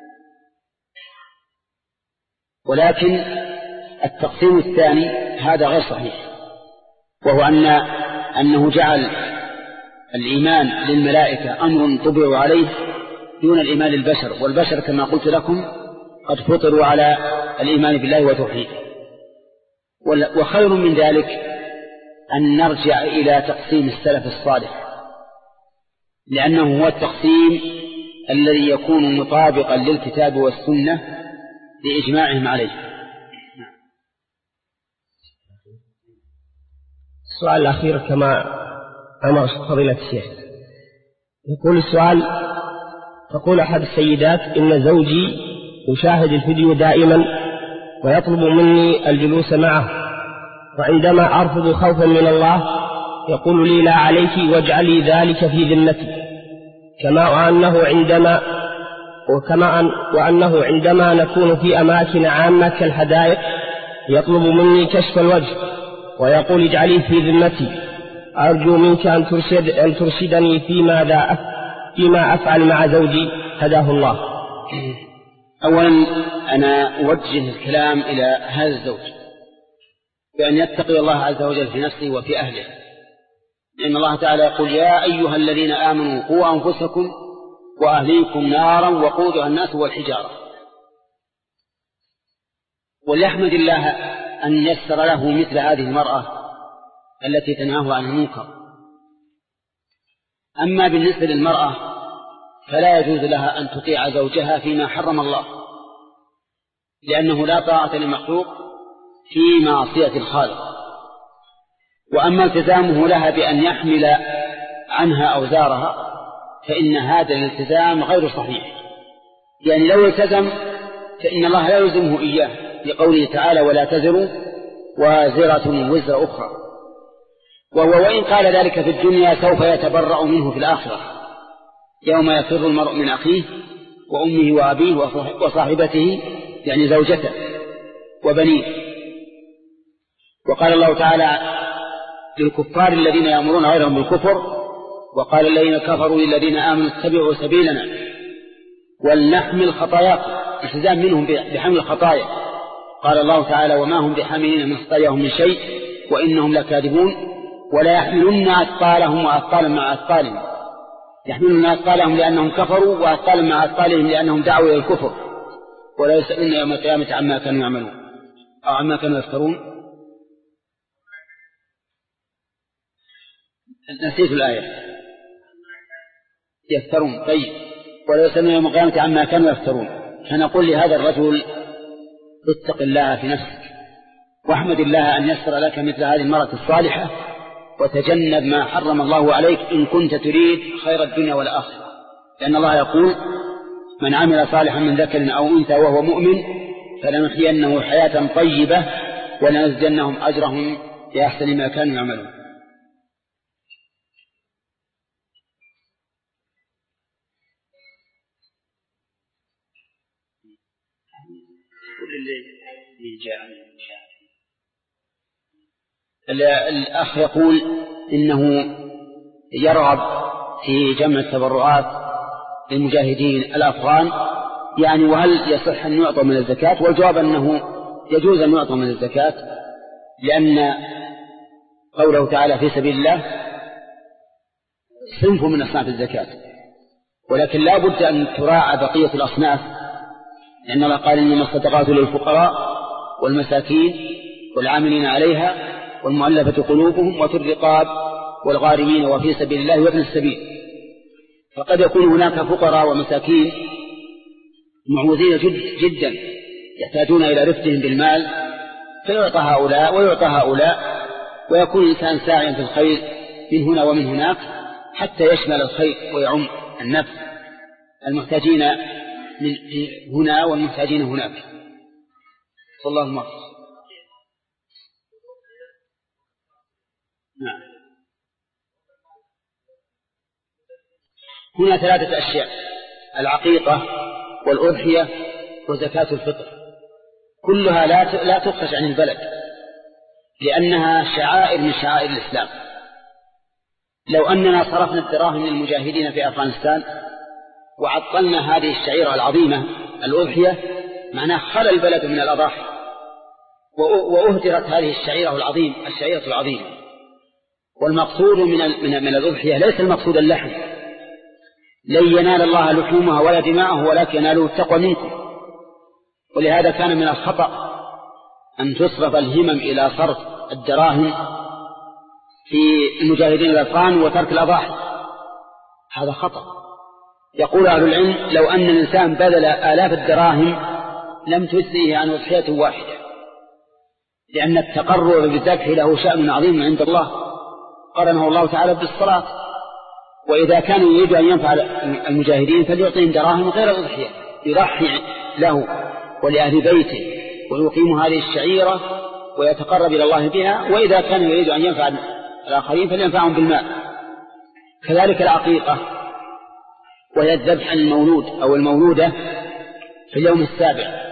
ولكن التقسيم الثاني هذا غير صحيح، وهو أن أنه جعل الإيمان للملائكة أمر طبعوا عليه دون الإيمان للبشر، والبشر كما قلت لكم قد فطروا على الإيمان بالله وتوحيده. وخير من ذلك أن نرجع إلى تقسيم السلف الصالح، لأنه هو التقسيم الذي يكون مطابقا للكتاب والسنة لإجماعهم عليه. السؤال الأخير كما أمر فضيلة الشيخ. يقول السؤال: تقول أحد السيدات: إن زوجي يشاهد الفيديو دائما ويطلب مني الجلوس معه، وعندما أرفض خوفا من الله يقول لي: لا عليك واجعلي ذلك في ذمتي، كما أنه عندما وكما أن وأنه عندما نكون في أماكن عامة كالحدائق يطلب مني كشف الوجه ويقول: اجعلي في ذمتي. أرجو منك أن ترشد أن ترشدني فيما ذا فيما أفعل مع زوجي، هداه الله. أولا أنا أوجه الكلام إلى هذا الزوج بأن يتقي الله عز وجل في نفسه وفي أهله، لأن الله تعالى يقول: يا أيها الذين آمنوا قوا أنفسكم وأهليكم نارا وقودها الناس والحجارة. وليحمد الله أن يسر له مثل هذه المرأة التي تنهاه عن المنكر. أما بالنسبة للمرأة فلا يجوز لها أن تطيع زوجها فيما حرم الله، لأنه لا طاعة لمخلوق في معصية الخالق. وأما التزامه لها بأن يحمل عنها أوزارها فإن هذا الالتزام غير صحيح، يعني لو التزم فإن الله لا يلزمه إياه، لقوله تعالى: ولا تزر وازرة وزر أخرى. وهو وإن قال ذلك في الدنيا سوف يتبرأ منه في الآخرة يوم يفر المرء من أخيه وأمه وأبيه وصاحبته يعني زوجته وبنيه. وقال الله تعالى للكفار الذين يأمرون غيرهم بالكفر وقال الذين كفروا للذين آمنوا اتبعوا سبيلنا ولنحمل خطاياكم، التزام منهم بحمل الخطايا. قال الله تعالى وما هم بحاملين من خطاياهم من شيء وإنهم لكاذبون ولا يحملن أثقالهم وأثقالا مع أثقالهم، يحملون أثقالهم لأنهم كفروا وأثقالا مع أثقالهم لأنهم دعوا إلى الكفر ولا يسألون يوم القيامة عما كانوا يعملون أو عما كانوا يفترون. نسيت الآية يفترون. طيب ولا يسألون يوم القيامة عما كانوا يفترون. فنقول لهذا الرجل اتق الله في نفسك واحمد الله أن يسر لك مثل هذه المرأة الصالحة وتجنب ما حرم الله عليك إن كنت تريد خير الدنيا والآخرة، لأن الله يقول من عمل صالحا من ذكر أو أنثى وهو مؤمن فلنحيينه حياة طيبة ولنزينهم أجرهم بأحسن ما كانوا يعملون. الأخ يقول إنه يرغب في جمع التبرعات للمجاهدين الأفغان، يعني وهل يصح أن يعطى من الزكاة؟ والجواب أنه يجوز أن يعطى من الزكاة، لأن قوله تعالى في سبيل الله صنف من أصناف الزكاة، ولكن لا بد أن تراعى بقية الأصناف، لأن الله قال إنما الصدقات للفقراء والمساكين والعاملين عليها والمؤلفة قلوبهم وفي الرقاب والغارمين وفي سبيل الله وابن السبيل. فقد يكون هناك فقراء ومساكين معوذين جد جدا يحتاجون إلى رفدهم بالمال فيعطى هؤلاء ويعطى هؤلاء، ويكون الإنسان ساعيا في الخير من هنا ومن هناك حتى يشمل الخير ويعم النفس المحتاجين من هنا والمحتاجين هناك. صلى الله عليه وسلم. نعم. هنا ثلاثة أشياء: العقيقة والأضحية وزكاة الفطر، كلها لا لا تخرج عن البلد لأنها شعائر من شعائر الإسلام. لو أننا صرفنا الدراهم للمجاهدين في أفغانستان وعطلنا هذه الشعيرة العظيمة الأضحية معناه خلى البلد من الأضاحي وأهدرت هذه الشعيرة العظيم الشعيرة العظيمة. والمقصود من من من الأضحية ليس المقصود اللحم، لن ينال الله لحومها ولا دماءه ولكن يناله التقوى منكم. ولهذا كان من الخطأ أن تصرف الهمم إلى صرف الدراهم في المجاهدين الأفغان وترك الأضاحي، هذا خطأ. يقول أهل العلم لو أن الإنسان بذل آلاف الدراهم لم تسليه عن أضحية واحدة، لأن التقرب بالذبح له شأن عظيم عند الله، قرنه الله تعالى بالصلاة. وإذا كان يريد أن ينفع المجاهدين فليعطيهم دراهم غير الأضحية يضحي له ولأهل بيته ويقيم هذه الشعيرة ويتقرب إلى الله بها. وإذا كان يريد أن ينفع الآخرين فلينفعهم بالماء. كذلك العقيقة وهي الذبح عن المولود أو المولودة في اليوم السابع،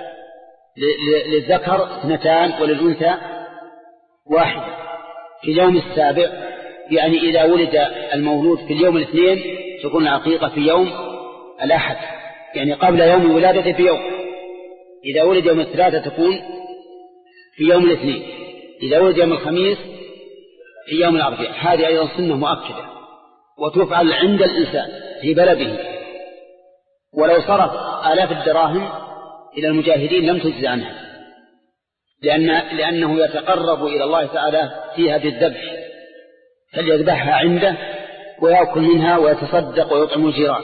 للذكر اثنتان وللأنثى واحدة. في اليوم السابع يعني إذا ولد المولود في اليوم الاثنين تكون العقيقة في يوم الأحد، يعني قبل يوم ولادته في يوم. إذا ولد يوم الثلاثة تكون في يوم الاثنين. إذا ولد يوم الخميس في يوم الأربعاء. هذه أيضا سنة مؤكدة وتفعل عند الإنسان في بلده. ولو صرف آلاف الدراهم إلى المجاهدين لم تجز عنها، لأن لأنه يتقرب إلى الله تعالى فيها بالذبح، فليذبحها عنده ويأكل منها ويتصدق ويطعم الجيران.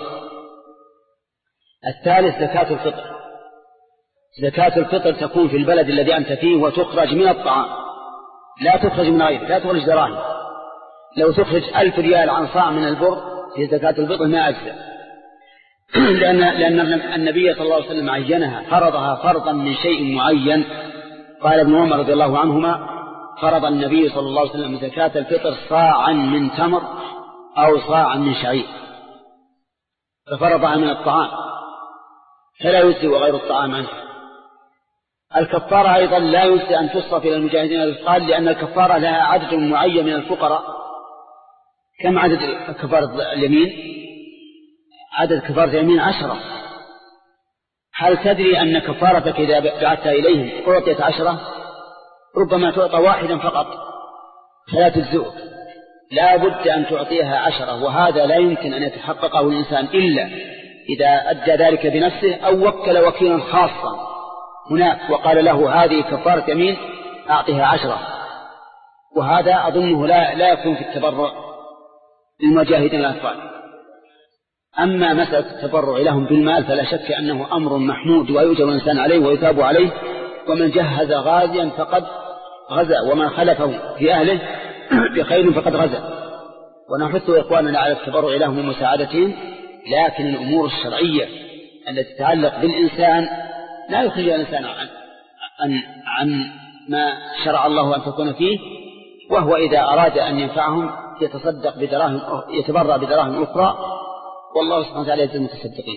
الثالث زكاة الفطر. زكاة الفطر تكون في البلد الذي أنت فيه وتخرج من الطعام، لا تخرج من غيره، لا تخرج دراهم. لو تخرج ألف ريال عن صاع من البر في زكاة الفطر ما أجزاء، لأن, لأن النبي صلى الله عليه وسلم عينها، فرضها فرضا من شيء معين. قال ابن عمر رضي الله عنهما فرض النبي صلى الله عليه وسلم زكاة الفطر صاعا من تمر أو صاعا من شعير، ففرضها من الطعام فلا يجزي غير الطعام عنه. الكفارة أيضا لا يجزي أن تصرف إلى المجاهدين الأثقال، لأن الكفارة لها عدد معين من الفقراء. كم عدد كفارة اليمين؟ عدد كفارة اليمين عشرة. هل تدري أن كفارتك إذا بعثت إليهم أعطيت عشرة؟ ربما تعطى واحدا فقط فلا تجزئك، لا بد أن تعطيها عشرة، وهذا لا يمكن أن يتحققه الإنسان إلا إذا أدى ذلك بنفسه أو وكل وكيلا خاصا هناك وقال له هذه كفارة يمين أعطيها عشرة. وهذا أظنه لا, لا يكون في التبرع للمجاهدين الأطفال. أما مسألة التبرع لهم بالمال فلا شك أنه أمر محمود ويؤجر الإنسان عليه ويثاب عليه، ومن جهز غازيا فقد غزا، ومن خلفه في أهله بخير فقد غزا. ونحث إخواننا على التبرع لهم ومساعدتهم، لكن الأمور الشرعية التي تتعلق بالإنسان لا يخرج الإنسان عن, عن, عن ما شرع الله أن تكون فيه، وهو إذا أراد أن ينفعهم يتصدق بدراهم يتبرع بدراهم أخرى، والله سبحانه وتعالى يجزي المتصدقين.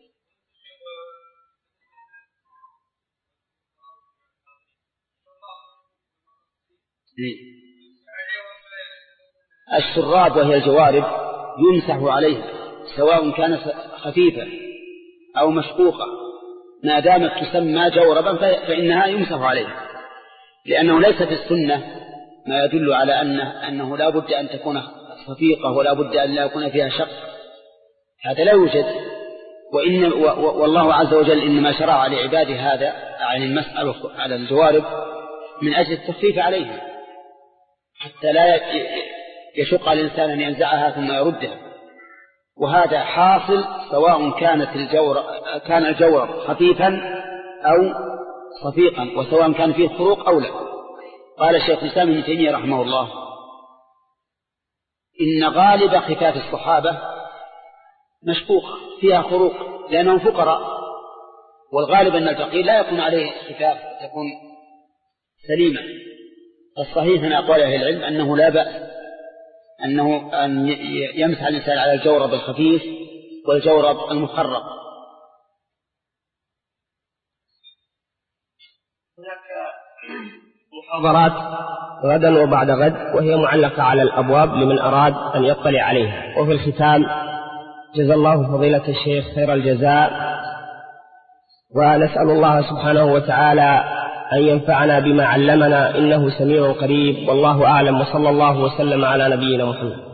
الشراب وهي الجوارب يمسح عليها سواء كانت خفيفة أو مشقوقة، ما دامت تسمى جوربا فإنها يمسح عليها، لأنه ليس في السنة ما يدل على أنه, أنه لا بد أن تكون خفيفة ولا بد أن لا يكون فيها شق، هذا لا يوجد. وإن والله عز وجل إنما شرع لعباده هذا عن المسألة على الجوارب من أجل التخفيف عليهم حتى لا يشق الإنسان أن ينزعها ثم يردها، وهذا حاصل سواء كانت الجور كان الجورب خفيفا أو صفيقا، وسواء كان فيه خروق أو لا. قال الشيخ الإسلام ابن تيمية رحمه الله إن غالب خفاف الصحابة مشقوقة فيها خروق لأنهم فقراء، والغالب أن الفقير لا يكون عليه خفاف تكون سليمة. الصحيح من أقوال أهل العلم أنه لا بأس أنه أن يمسح الإنسان على الجورب الخفيف والجورب المخرق. هناك محاضرات غدا وبعد غد وهي معلقة على الأبواب لمن أراد أن يطلع عليها. وفي الختام جزا الله فضيلة الشيخ خير الجزاء، ونسأل الله سبحانه وتعالى أن ينفعنا بما علمنا إنه سميع قريب، والله أعلم، وصلى الله وسلم على نبينا محمد.